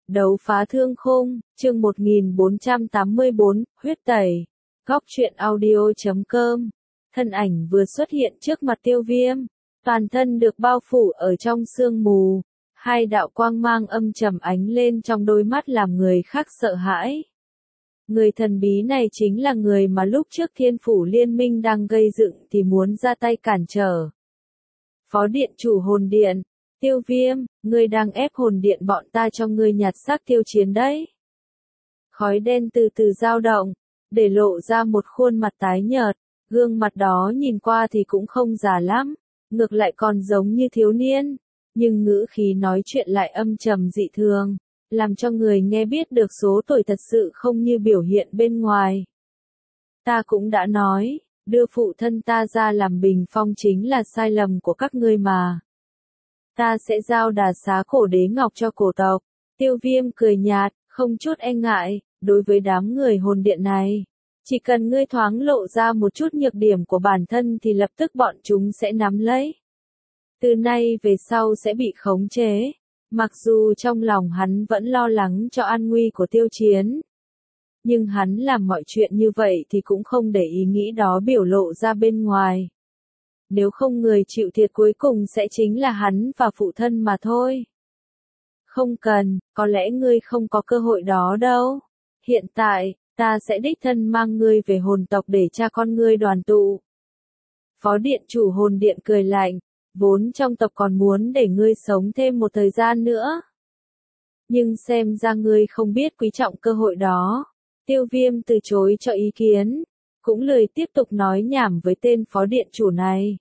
Đấu phá thương khung, chương 1484, huyết tẩy. Góc truyện audio.com. Thân ảnh vừa xuất hiện trước mặt Tiêu Viêm, toàn thân được bao phủ ở trong sương mù, hai đạo quang mang âm trầm ánh lên trong đôi mắt làm người khác sợ hãi. Người thần bí này chính là người mà lúc trước Thiên Phủ Liên Minh đang gây dựng thì muốn ra tay cản trở. Phó điện chủ hồn điện, Tiêu Viêm, ngươi đang ép hồn điện bọn ta cho ngươi nhặt xác tiêu chiến đấy. Khói đen từ từ dao động, để lộ ra một khuôn mặt tái nhợt, gương mặt đó nhìn qua thì cũng không già lắm, ngược lại còn giống như thiếu niên, nhưng ngữ khí nói chuyện lại âm trầm dị thường, làm cho người nghe biết được số tuổi thật sự không như biểu hiện bên ngoài. Ta cũng đã nói, đưa phụ thân ta ra làm bình phong chính là sai lầm của các ngươi mà. Ta sẽ giao đà xá cổ đế ngọc cho cổ tộc. Tiêu Viêm cười nhạt, không chút e ngại, đối với đám người hồn điện này. Chỉ cần ngươi thoáng lộ ra một chút nhược điểm của bản thân thì lập tức bọn chúng sẽ nắm lấy. Từ nay về sau sẽ bị khống chế. Mặc dù trong lòng hắn vẫn lo lắng cho an nguy của Tiêu Chiến. Nhưng hắn làm mọi chuyện như vậy thì cũng không để ý nghĩ đó biểu lộ ra bên ngoài. Nếu không người chịu thiệt cuối cùng sẽ chính là hắn và phụ thân mà thôi. Không cần, có lẽ ngươi không có cơ hội đó đâu. Hiện tại, ta sẽ đích thân mang ngươi về hồn tộc để cha con ngươi đoàn tụ. Phó điện chủ hồn điện cười lạnh, vốn trong tộc còn muốn để ngươi sống thêm một thời gian nữa. Nhưng xem ra ngươi không biết quý trọng cơ hội đó. Tiêu Viêm từ chối cho ý kiến, cũng lười tiếp tục nói nhảm với tên phó điện chủ này.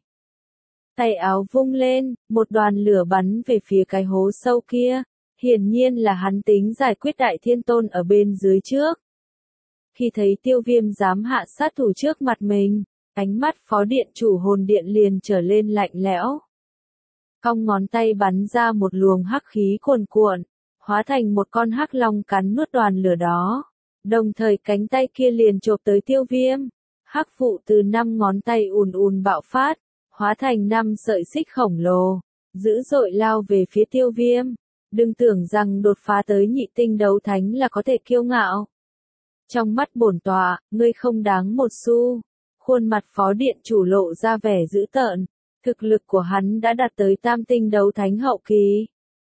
Tay áo vung lên, một đoàn lửa bắn về phía cái hố sâu kia, hiển nhiên là hắn tính giải quyết Đại Thiên Tôn ở bên dưới trước. Khi thấy Tiêu Viêm dám hạ sát thủ trước mặt mình, ánh mắt phó điện chủ hồn điện liền trở lên lạnh lẽo. Cong ngón tay bắn ra một luồng hắc khí cuồn cuộn, hóa thành một con hắc long cắn nuốt đoàn lửa đó. Đồng thời cánh tay kia liền chộp tới Tiêu Viêm, hắc vụ từ 5 ngón tay ùn ùn bạo phát, hóa thành 5 sợi xích khổng lồ, dữ dội lao về phía Tiêu Viêm. Đừng tưởng rằng đột phá tới nhị tinh đấu thánh là có thể kiêu ngạo. Trong mắt bổn tọa, ngươi không đáng một xu. Khuôn mặt phó điện chủ lộ ra vẻ dữ tợn, thực lực của hắn đã đạt tới tam tinh đấu thánh hậu kỳ.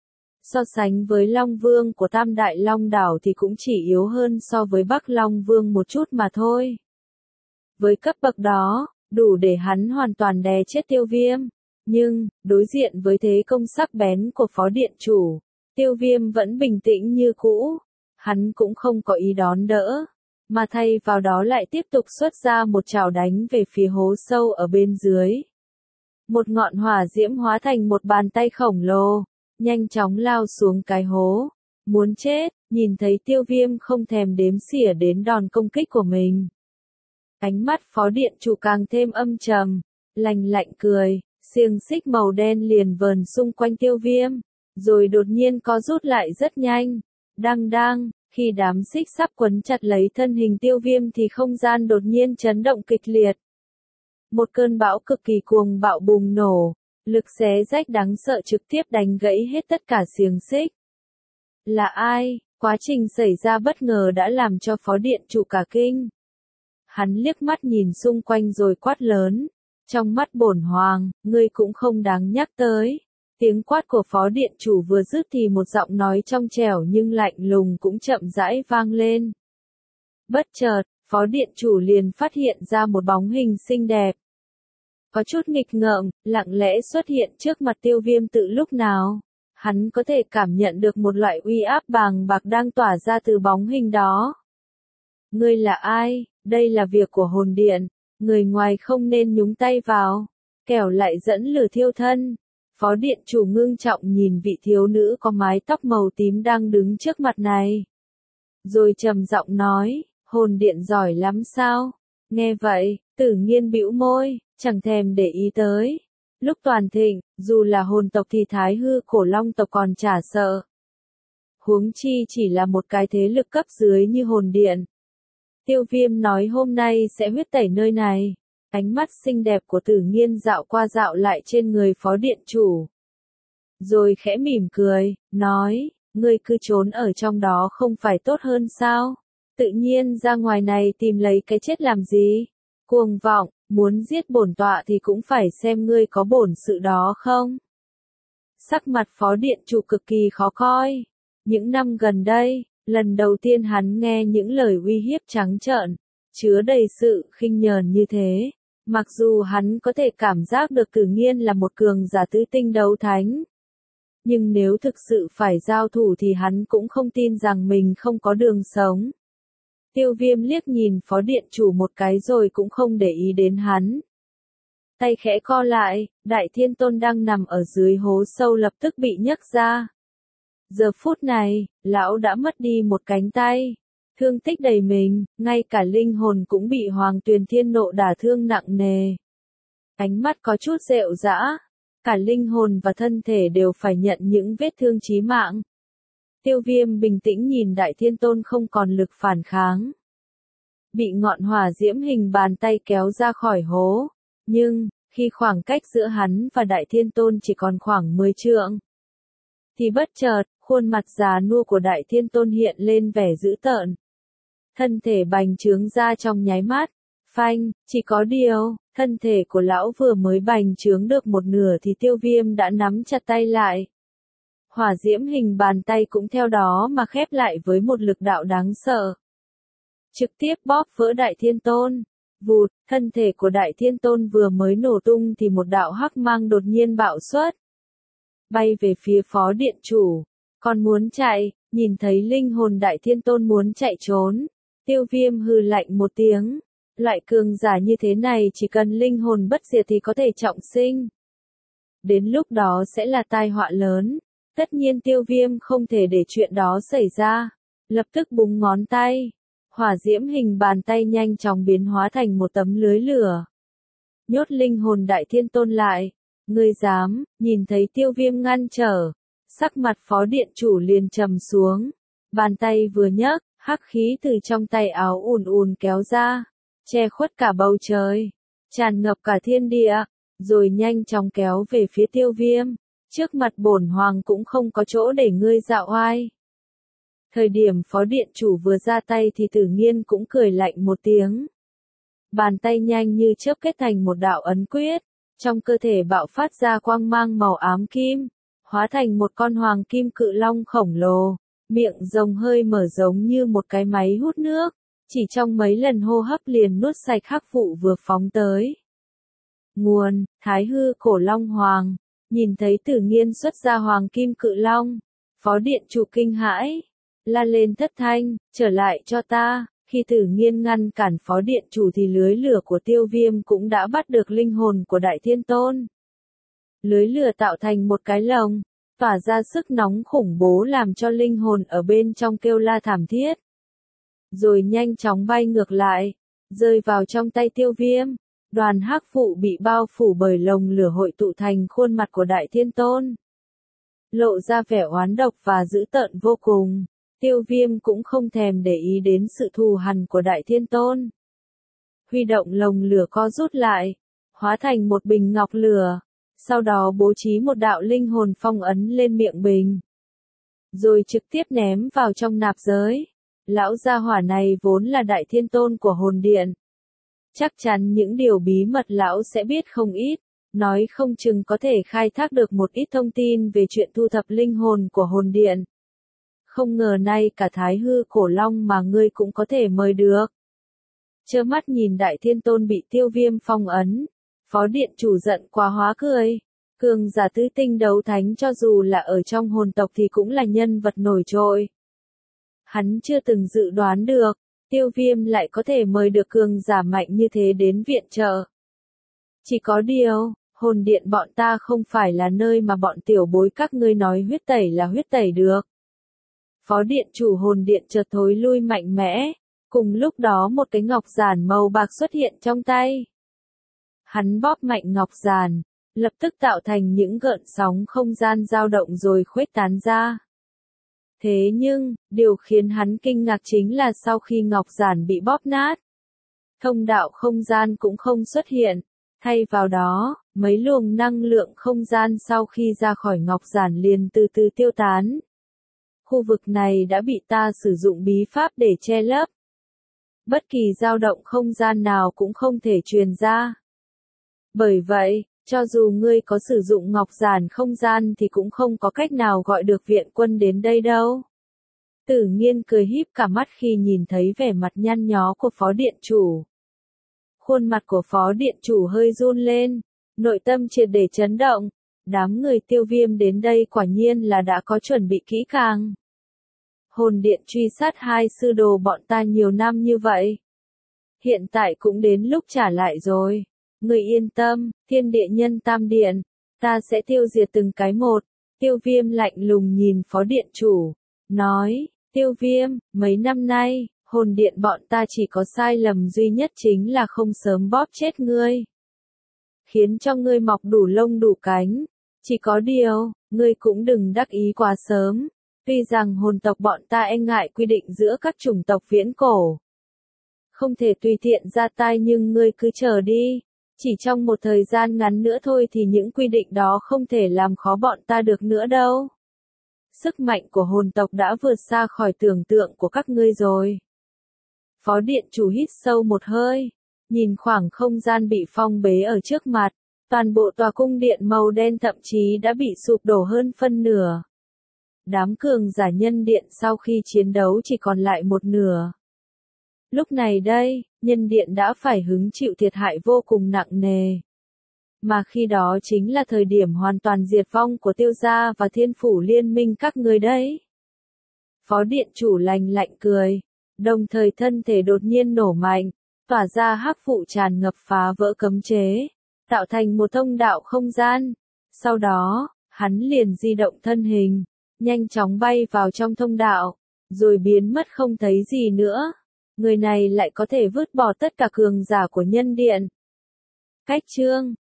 So sánh với Long Vương của Tam Đại Long Đảo thì cũng chỉ yếu hơn so với Bắc Long Vương một chút mà thôi. Với cấp bậc đó, đủ để hắn hoàn toàn đè chết Tiêu Viêm. Nhưng, đối diện với thế công sắc bén của phó điện chủ, Tiêu Viêm vẫn bình tĩnh như cũ. Hắn cũng không có ý đón đỡ, mà thay vào đó lại tiếp tục xuất ra một chảo đánh về phía hố sâu ở bên dưới. Một ngọn hỏa diễm hóa thành một bàn tay khổng lồ, nhanh chóng lao xuống cái hố. Muốn chết, nhìn thấy Tiêu Viêm không thèm đếm xỉa đến đòn công kích của mình. Ánh mắt phó điện chủ càng thêm âm trầm, lạnh lạnh cười, xiềng xích màu đen liền vờn xung quanh Tiêu Viêm, rồi đột nhiên co rút lại rất nhanh. Đang đang, khi đám xích sắp quấn chặt lấy thân hình Tiêu Viêm thì không gian đột nhiên chấn động kịch liệt. Một cơn bão cực kỳ cuồng bạo bùng nổ, lực xé rách đáng sợ trực tiếp đánh gãy hết tất cả xiềng xích. Là ai? Quá trình xảy ra bất ngờ đã làm cho phó điện chủ cả kinh. Hắn liếc mắt nhìn xung quanh rồi quát lớn. Trong mắt bổn hoàng, ngươi cũng không đáng nhắc tới. Tiếng quát của phó điện chủ vừa dứt thì một giọng nói trong trẻo nhưng lạnh lùng cũng chậm rãi vang lên. Bất chợt, phó điện chủ liền phát hiện ra một bóng hình xinh đẹp. Có chút nghịch ngợm, lặng lẽ xuất hiện trước mặt Tiêu Viêm từ lúc nào. Hắn có thể cảm nhận được một loại uy áp bàng bạc đang tỏa ra từ bóng hình đó. Ngươi là ai? Đây là việc của hồn điện. Người ngoài không nên nhúng tay vào. Kẻo lại dẫn lửa thiêu thân. Phó điện chủ ngưng trọng nhìn vị thiếu nữ có mái tóc màu tím đang đứng trước mặt này. Rồi trầm giọng nói, hồn điện giỏi lắm sao? Nghe vậy, Tử Nghiên bĩu môi, chẳng thèm để ý tới. Lúc toàn thịnh, dù là hồn tộc thì Thái Hư Cổ Long tộc còn chả sợ. Huống chi chỉ là một cái thế lực cấp dưới như hồn điện. Tiêu Viêm nói hôm nay sẽ huyết tẩy nơi này. Ánh mắt xinh đẹp của Tử Nghiên dạo qua dạo lại trên người phó điện chủ. Rồi khẽ mỉm cười, nói, ngươi cứ trốn ở trong đó không phải tốt hơn sao? Tự nhiên ra ngoài này tìm lấy cái chết làm gì? Cuồng vọng, muốn giết bổn tọa thì cũng phải xem ngươi có bổn sự đó không? Sắc mặt phó điện chủ cực kỳ khó coi. Những năm gần đây, lần đầu tiên hắn nghe những lời uy hiếp trắng trợn, chứa đầy sự khinh nhờn như thế. Mặc dù hắn có thể cảm giác được Tử Nghiên là một cường giả tứ tinh đấu thánh. Nhưng nếu thực sự phải giao thủ thì hắn cũng không tin rằng mình không có đường sống. Tiêu Viêm liếc nhìn phó điện chủ một cái rồi cũng không để ý đến hắn. Tay khẽ co lại, Đại Thiên Tôn đang nằm ở dưới hố sâu lập tức bị nhấc ra. Giờ phút này, lão đã mất đi một cánh tay. Thương tích đầy mình, ngay cả linh hồn cũng bị Hoàng Tuyền Thiên Nộ đả thương nặng nề. Ánh mắt có chút rệu rã, cả linh hồn và thân thể đều phải nhận những vết thương chí mạng. Tiêu Viêm bình tĩnh nhìn Đại Thiên Tôn không còn lực phản kháng. Bị ngọn hỏa diễm hình bàn tay kéo ra khỏi hố, nhưng, khi khoảng cách giữa hắn và Đại Thiên Tôn chỉ còn khoảng 10 trượng, thì bất chợt, khuôn mặt già nua của Đại Thiên Tôn hiện lên vẻ dữ tợn. Thân thể bành trướng ra trong nháy mắt, phanh, chỉ có điều, thân thể của lão vừa mới bành trướng được một nửa thì Tiêu Viêm đã nắm chặt tay lại. Hỏa diễm hình bàn tay cũng theo đó mà khép lại với một lực đạo đáng sợ. Trực tiếp bóp vỡ Đại Thiên Tôn. Vụt, thân thể của Đại Thiên Tôn vừa mới nổ tung thì một đạo hắc mang đột nhiên bạo xuất. Bay về phía phó điện chủ. Còn muốn chạy, nhìn thấy linh hồn Đại Thiên Tôn muốn chạy trốn. Tiêu Viêm hừ lạnh một tiếng. Loại cường giả như thế này chỉ cần linh hồn bất diệt thì có thể trọng sinh. Đến lúc đó sẽ là tai họa lớn. Tất nhiên Tiêu Viêm không thể để chuyện đó xảy ra. Lập tức búng ngón tay. Hỏa diễm hình bàn tay nhanh chóng biến hóa thành một tấm lưới lửa. Nhốt linh hồn Đại Thiên Tôn lại. Ngươi dám, nhìn thấy Tiêu Viêm ngăn trở. Sắc mặt phó điện chủ liền trầm xuống. Bàn tay vừa nhấc, hắc khí từ trong tay áo ùn ùn kéo ra. Che khuất cả bầu trời. Tràn ngập cả thiên địa. Rồi nhanh chóng kéo về phía Tiêu Viêm. Trước mặt bổn hoàng cũng không có chỗ để ngươi dạo oai. Thời điểm phó điện chủ vừa ra tay thì Tử Nghiên cũng cười lạnh một tiếng. Bàn tay nhanh như chớp kết thành một đạo ấn quyết. Trong cơ thể bạo phát ra quang mang màu ám kim. Hóa thành một con hoàng kim cự long khổng lồ. Miệng rồng hơi mở giống như một cái máy hút nước. Chỉ trong mấy lần hô hấp liền nuốt sạch hắc vụ vừa phóng tới. Nguồn, Thái Hư Cổ Long Hoàng. Nhìn thấy Tử Nghiên xuất ra hoàng kim cự long. Phó điện chủ kinh hãi. La lên thất thanh, trở lại cho ta. Khi Tử Nghiên ngăn cản phó điện chủ thì lưới lửa của Tiêu Viêm cũng đã bắt được linh hồn của Đại Thiên Tôn. Lưới lửa tạo thành một cái lồng, tỏa ra sức nóng khủng bố làm cho linh hồn ở bên trong kêu la thảm thiết. Rồi nhanh chóng bay ngược lại, rơi vào trong tay Tiêu Viêm. Đoàn hắc vụ bị bao phủ bởi lồng lửa hội tụ thành khuôn mặt của Đại Thiên Tôn. Lộ ra vẻ oán độc và dữ tợn vô cùng. Tiêu Viêm cũng không thèm để ý đến sự thù hằn của Đại Thiên Tôn. Huy động lồng lửa co rút lại, hóa thành một bình ngọc lửa, sau đó bố trí một đạo linh hồn phong ấn lên miệng bình. Rồi trực tiếp ném vào trong nạp giới. Lão gia hỏa này vốn là Đại Thiên Tôn của hồn điện. Chắc chắn những điều bí mật lão sẽ biết không ít, nói không chừng có thể khai thác được một ít thông tin về chuyện thu thập linh hồn của hồn điện. Không ngờ nay cả Thái Hư Cổ Long mà ngươi cũng có thể mời được. Trơ mắt nhìn Đại Thiên Tôn bị Tiêu Viêm phong ấn, phó điện chủ giận quá hóa cười. Cường giả tứ tinh đấu thánh cho dù là ở trong hồn tộc thì cũng là nhân vật nổi trội. Hắn chưa từng dự đoán được, Tiêu Viêm lại có thể mời được cường giả mạnh như thế đến viện trợ. Chỉ có điều, hồn điện bọn ta không phải là nơi mà bọn tiểu bối các ngươi nói huyết tẩy là huyết tẩy được. Phó điện chủ hồn điện chợt thối lui mạnh mẽ, cùng lúc đó một cái ngọc giản màu bạc xuất hiện trong tay. Hắn bóp mạnh ngọc giản, lập tức tạo thành những gợn sóng không gian dao động rồi khuếch tán ra. Thế nhưng, điều khiến hắn kinh ngạc chính là sau khi ngọc giản bị bóp nát, thông đạo không gian cũng không xuất hiện, thay vào đó, mấy luồng năng lượng không gian sau khi ra khỏi ngọc giản liền từ từ tiêu tán. Khu vực này đã bị ta sử dụng bí pháp để che lấp. Bất kỳ dao động không gian nào cũng không thể truyền ra. Bởi vậy, cho dù ngươi có sử dụng ngọc giản không gian thì cũng không có cách nào gọi được viện quân đến đây đâu. Tử Nghiên cười híp cả mắt khi nhìn thấy vẻ mặt nhăn nhó của phó điện chủ. Khuôn mặt của phó điện chủ hơi run lên, nội tâm triệt để chấn động. Đám người Tiêu Viêm đến đây quả nhiên là đã có chuẩn bị kỹ càng. Hồn điện truy sát hai sư đồ bọn ta nhiều năm như vậy. Hiện tại cũng đến lúc trả lại rồi. Người yên tâm, Thiên Địa Nhân Tam Điện, ta sẽ tiêu diệt từng cái một. Tiêu Viêm lạnh lùng nhìn phó điện chủ, nói, Tiêu Viêm, mấy năm nay, hồn điện bọn ta chỉ có sai lầm duy nhất chính là không sớm bóp chết ngươi. Khiến cho ngươi mọc đủ lông đủ cánh. Chỉ có điều, ngươi cũng đừng đắc ý quá sớm. Tuy rằng hồn tộc bọn ta e ngại quy định giữa các chủng tộc viễn cổ. Không thể tùy tiện ra tay nhưng ngươi cứ chờ đi. Chỉ trong một thời gian ngắn nữa thôi thì những quy định đó không thể làm khó bọn ta được nữa đâu. Sức mạnh của hồn tộc đã vượt xa khỏi tưởng tượng của các ngươi rồi. Phó điện chủ hít sâu một hơi, nhìn khoảng không gian bị phong bế ở trước mặt. Toàn bộ tòa cung điện màu đen thậm chí đã bị sụp đổ hơn phân nửa. Đám cường giả nhân điện sau khi chiến đấu chỉ còn lại một nửa. Lúc này đây, nhân điện đã phải hứng chịu thiệt hại vô cùng nặng nề. Mà khi đó chính là thời điểm hoàn toàn diệt vong của Tiêu gia và Thiên phủ liên minh các người đấy. Phó điện chủ lạnh lạnh cười, đồng thời thân thể đột nhiên nổ mạnh, tỏa ra hắc vụ tràn ngập phá vỡ cấm chế, tạo thành một thông đạo không gian. Sau đó, hắn liền di động thân hình, nhanh chóng bay vào trong thông đạo, rồi biến mất không thấy gì nữa. Người này lại có thể vứt bỏ tất cả cường giả của nhân điện. Cách chương